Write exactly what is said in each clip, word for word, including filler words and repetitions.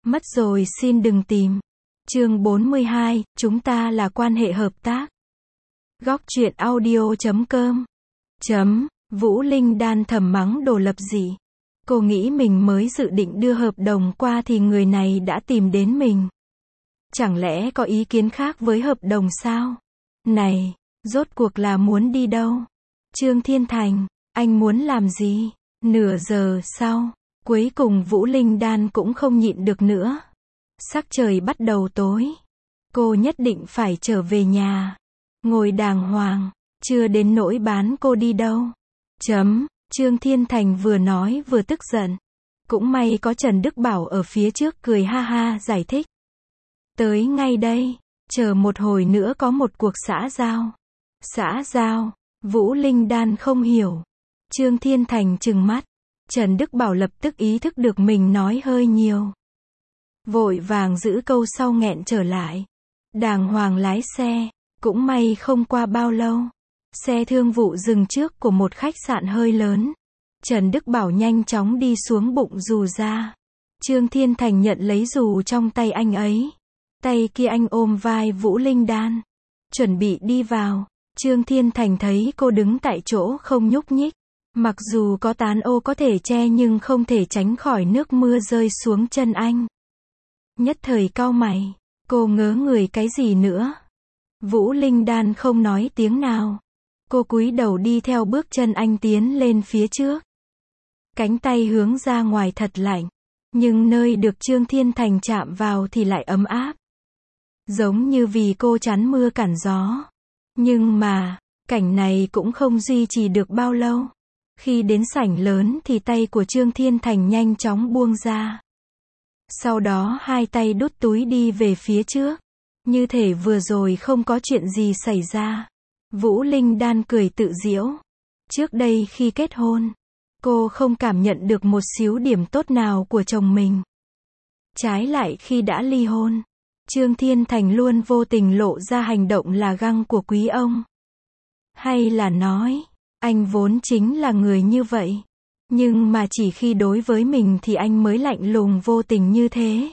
Mất rồi xin đừng tìm. Chương bốn mươi hai, chúng ta là quan hệ hợp tác. Góc truyện audio chấm com. Chấm, Vũ Linh Đan thầm mắng Đồ Lập Dị. Cô nghĩ mình mới dự định đưa hợp đồng qua thì người này đã tìm đến mình. Chẳng lẽ có ý kiến khác với hợp đồng sao? Này, rốt cuộc là muốn đi đâu? Trương Thiên Thành, anh muốn làm gì? Nửa giờ sau, cuối cùng Vũ Linh Đan cũng không nhịn được nữa. Sắc trời bắt đầu tối. Cô nhất định phải trở về nhà. Ngồi đàng hoàng, chưa đến nỗi bán cô đi đâu. Chấm, Trương Thiên Thành vừa nói vừa tức giận. Cũng may có Trần Đức Bảo ở phía trước cười ha ha giải thích. Tới ngay đây, chờ một hồi nữa có một cuộc xã giao. Xã giao, Vũ Linh Đan không hiểu. Trương Thiên Thành trừng mắt. Trần Đức Bảo lập tức ý thức được mình nói hơi nhiều. Vội vàng giữ câu sau nghẹn trở lại. Đàng hoàng lái xe, cũng may không qua bao lâu. Xe thương vụ dừng trước của một khách sạn hơi lớn. Trần Đức Bảo nhanh chóng đi xuống bụng dù ra. Trương Thiên Thành nhận lấy dù trong tay anh ấy. Tay kia anh ôm vai Vũ Linh Đan. Chuẩn bị đi vào. Trương Thiên Thành thấy cô đứng tại chỗ không nhúc nhích. Mặc dù có tán ô có thể che nhưng không thể tránh khỏi nước mưa rơi xuống chân anh. Nhất thời cau mày. Cô ngớ người cái gì nữa? Vũ Linh Đan không nói tiếng nào. Cô cúi đầu đi theo bước chân anh tiến lên phía trước. Cánh tay hướng ra ngoài thật lạnh. Nhưng nơi được Trương Thiên Thành chạm vào thì lại ấm áp. Giống như vì cô chắn mưa cản gió. Nhưng mà, cảnh này cũng không duy trì được bao lâu. Khi đến sảnh lớn thì tay của Trương Thiên Thành nhanh chóng buông ra. Sau đó hai tay đút túi đi về phía trước. Như thể vừa rồi không có chuyện gì xảy ra. Vũ Linh Đan cười tự giễu. Trước đây khi kết hôn, cô không cảm nhận được một xíu điểm tốt nào của chồng mình. Trái lại khi đã ly hôn, Trương Thiên Thành luôn vô tình lộ ra hành động là găng của quý ông. Hay là nói, anh vốn chính là người như vậy. Nhưng mà chỉ khi đối với mình thì anh mới lạnh lùng vô tình như thế.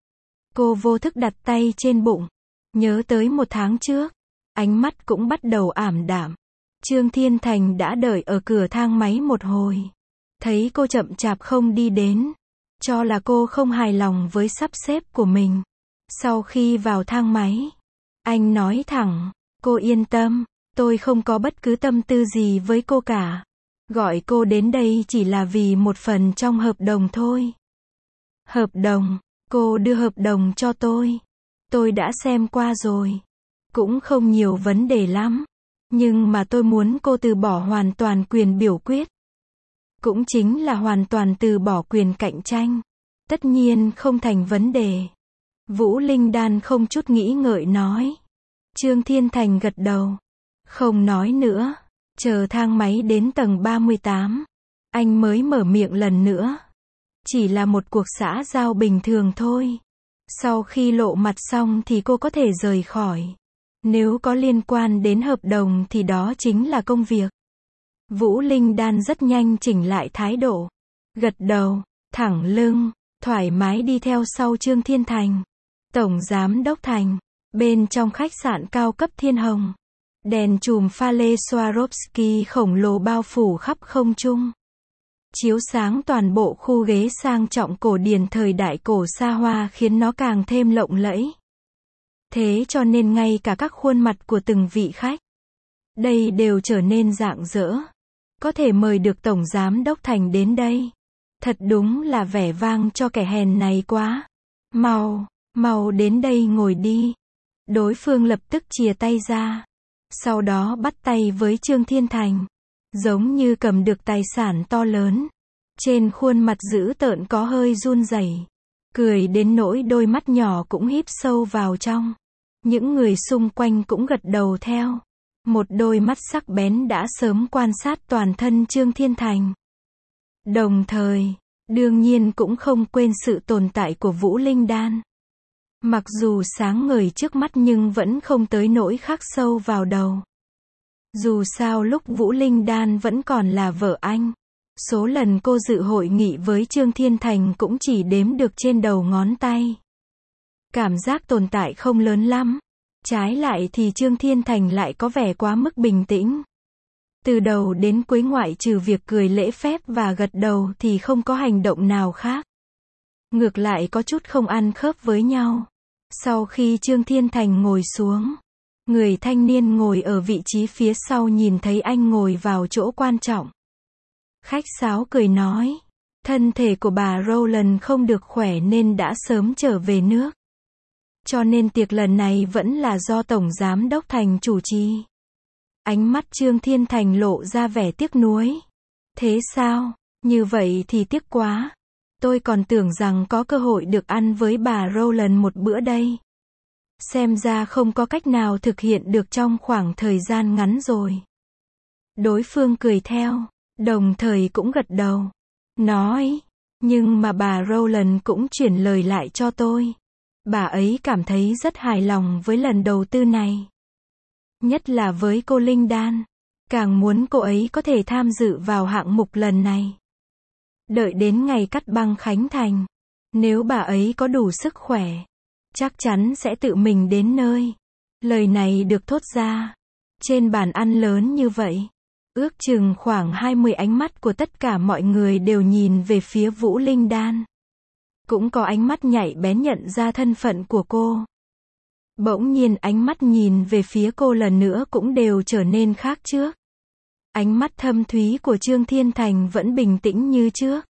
Cô vô thức đặt tay trên bụng. Nhớ tới một tháng trước. Ánh mắt cũng bắt đầu ảm đạm. Trương Thiên Thành đã đợi ở cửa thang máy một hồi. Thấy cô chậm chạp không đi đến. Cho là cô không hài lòng với sắp xếp của mình. Sau khi vào thang máy, anh nói thẳng, cô yên tâm, tôi không có bất cứ tâm tư gì với cô cả. Gọi cô đến đây chỉ là vì một phần trong hợp đồng thôi. Hợp đồng, cô đưa hợp đồng cho tôi. Tôi đã xem qua rồi. Cũng không nhiều vấn đề lắm. Nhưng mà tôi muốn cô từ bỏ hoàn toàn quyền biểu quyết. Cũng chính là hoàn toàn từ bỏ quyền cạnh tranh. Tất nhiên không thành vấn đề. Vũ Linh Đan không chút nghĩ ngợi nói. Trương Thiên Thành gật đầu. Không nói nữa. Chờ thang máy đến tầng ba mươi tám. Anh mới mở miệng lần nữa. Chỉ là một cuộc xã giao bình thường thôi. Sau khi lộ mặt xong thì cô có thể rời khỏi. Nếu có liên quan đến hợp đồng thì đó chính là công việc. Vũ Linh Đan rất nhanh chỉnh lại thái độ. Gật đầu, thẳng lưng, thoải mái đi theo sau Trương Thiên Thành. Tổng Giám Đốc Thành. Bên trong khách sạn cao cấp Thiên Hồng. Đèn chùm pha lê Swarovski khổng lồ bao phủ khắp không trung. Chiếu sáng toàn bộ khu ghế sang trọng cổ điển thời đại cổ xa hoa khiến nó càng thêm lộng lẫy. Thế cho nên ngay cả các khuôn mặt của từng vị khách, đây đều trở nên rạng rỡ. Có thể mời được Tổng Giám Đốc Thành đến đây. Thật đúng là vẻ vang cho kẻ hèn này quá. Mau, mau đến đây ngồi đi. Đối phương lập tức chìa tay ra. Sau đó bắt tay với Trương Thiên Thành. Giống như cầm được tài sản to lớn. Trên khuôn mặt dữ tợn có hơi run rẩy. Cười đến nỗi đôi mắt nhỏ cũng híp sâu vào trong. Những người xung quanh cũng gật đầu theo. Một đôi mắt sắc bén đã sớm quan sát toàn thân Trương Thiên Thành. Đồng thời, đương nhiên cũng không quên sự tồn tại của Vũ Linh Đan. Mặc dù sáng ngời trước mắt nhưng vẫn không tới nỗi khắc sâu vào đầu. Dù sao lúc Vũ Linh Đan vẫn còn là vợ anh. Số lần cô dự hội nghị với Trương Thiên Thành cũng chỉ đếm được trên đầu ngón tay. Cảm giác tồn tại không lớn lắm. Trái lại thì Trương Thiên Thành lại có vẻ quá mức bình tĩnh. Từ đầu đến cuối ngoại trừ việc cười lễ phép và gật đầu thì không có hành động nào khác. Ngược lại có chút không ăn khớp với nhau. Sau khi Trương Thiên Thành ngồi xuống, người thanh niên ngồi ở vị trí phía sau nhìn thấy anh ngồi vào chỗ quan trọng. Khách sáo cười nói, thân thể của bà Rowland không được khỏe nên đã sớm trở về nước. Cho nên tiệc lần này vẫn là do Tổng Giám Đốc Thành chủ trì. Ánh mắt Trương Thiên Thành lộ ra vẻ tiếc nuối. Thế sao? Như vậy thì tiếc quá. Tôi còn tưởng rằng có cơ hội được ăn với bà Rowland một bữa đây. Xem ra không có cách nào thực hiện được trong khoảng thời gian ngắn rồi. Đối phương cười theo, đồng thời cũng gật đầu. Nói, nhưng mà bà Rowland cũng chuyển lời lại cho tôi. Bà ấy cảm thấy rất hài lòng với lần đầu tư này. Nhất là với cô Linh Đan. Càng muốn cô ấy có thể tham dự vào hạng mục lần này. Đợi đến ngày cắt băng khánh thành. Nếu bà ấy có đủ sức khỏe, chắc chắn sẽ tự mình đến nơi. Lời này được thốt ra trên bàn ăn lớn như vậy. Ước chừng khoảng hai mươi ánh mắt của tất cả mọi người đều nhìn về phía Vũ Linh Đan. Cũng có ánh mắt nhạy bén nhận ra thân phận của cô. Bỗng nhiên ánh mắt nhìn về phía cô lần nữa cũng đều trở nên khác trước. Ánh mắt thâm thúy của Trương Thiên Thành vẫn bình tĩnh như trước.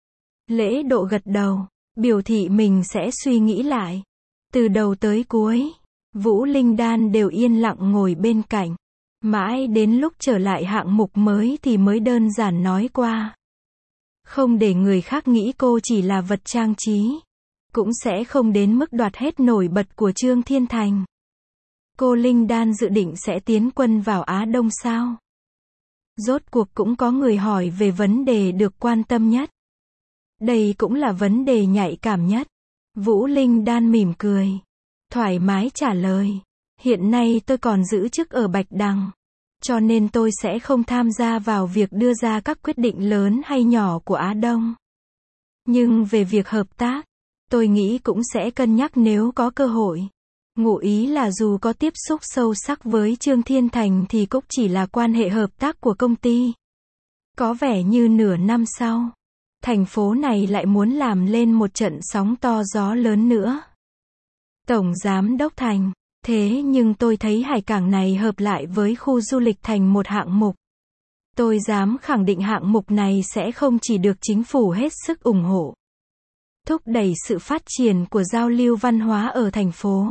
Lễ độ gật đầu, biểu thị mình sẽ suy nghĩ lại. Từ đầu tới cuối, Vũ Linh Đan đều yên lặng ngồi bên cạnh. Mãi đến lúc trở lại hạng mục mới thì mới đơn giản nói qua. Không để người khác nghĩ cô chỉ là vật trang trí. Cũng sẽ không đến mức đoạt hết nổi bật của Trương Thiên Thành. Cô Linh Đan dự định sẽ tiến quân vào Á Đông sao? Rốt cuộc cũng có người hỏi về vấn đề được quan tâm nhất. Đây cũng là vấn đề nhạy cảm nhất. Vũ Linh Đan mỉm cười. Thoải mái trả lời. Hiện nay tôi còn giữ chức ở Bạch Đằng. Cho nên tôi sẽ không tham gia vào việc đưa ra các quyết định lớn hay nhỏ của Á Đông. Nhưng về việc hợp tác, tôi nghĩ cũng sẽ cân nhắc nếu có cơ hội. Ngụ ý là dù có tiếp xúc sâu sắc với Trương Thiên Thành thì cũng chỉ là quan hệ hợp tác của công ty. Có vẻ như nửa năm sau, thành phố này lại muốn làm lên một trận sóng to gió lớn nữa. Tổng Giám Đốc Thành, thế nhưng tôi thấy hải cảng này hợp lại với khu du lịch thành một hạng mục. Tôi dám khẳng định hạng mục này sẽ không chỉ được chính phủ hết sức ủng hộ. Thúc đẩy sự phát triển của giao lưu văn hóa ở thành phố.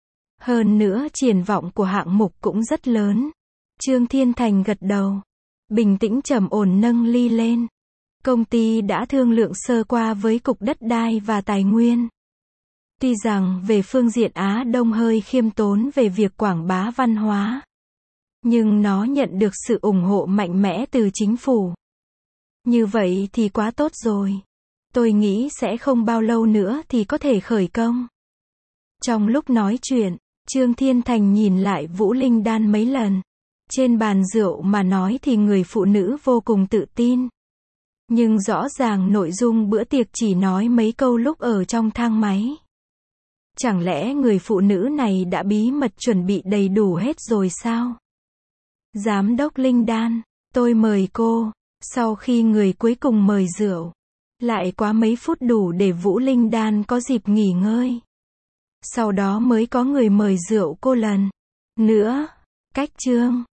Hơn nữa triển vọng của hạng mục cũng rất lớn. Trương Thiên Thành gật đầu. Bình tĩnh trầm ổn nâng ly lên. Công ty đã thương lượng sơ qua với Cục Đất đai và Tài nguyên. Tuy rằng về phương diện Á Đông hơi khiêm tốn về việc quảng bá văn hóa. Nhưng nó nhận được sự ủng hộ mạnh mẽ từ chính phủ. Như vậy thì quá tốt rồi. Tôi nghĩ sẽ không bao lâu nữa thì có thể khởi công. Trong lúc nói chuyện, Trương Thiên Thành nhìn lại Vũ Linh Đan mấy lần. Trên bàn rượu mà nói thì người phụ nữ vô cùng tự tin. Nhưng rõ ràng nội dung bữa tiệc chỉ nói mấy câu lúc ở trong thang máy. Chẳng lẽ người phụ nữ này đã bí mật chuẩn bị đầy đủ hết rồi sao? Giám đốc Linh Đan, tôi mời cô. Sau khi người cuối cùng mời rượu, lại quá mấy phút đủ để Vũ Linh Đan có dịp nghỉ ngơi. Sau đó mới có người mời rượu cô lần nữa. Cách Trương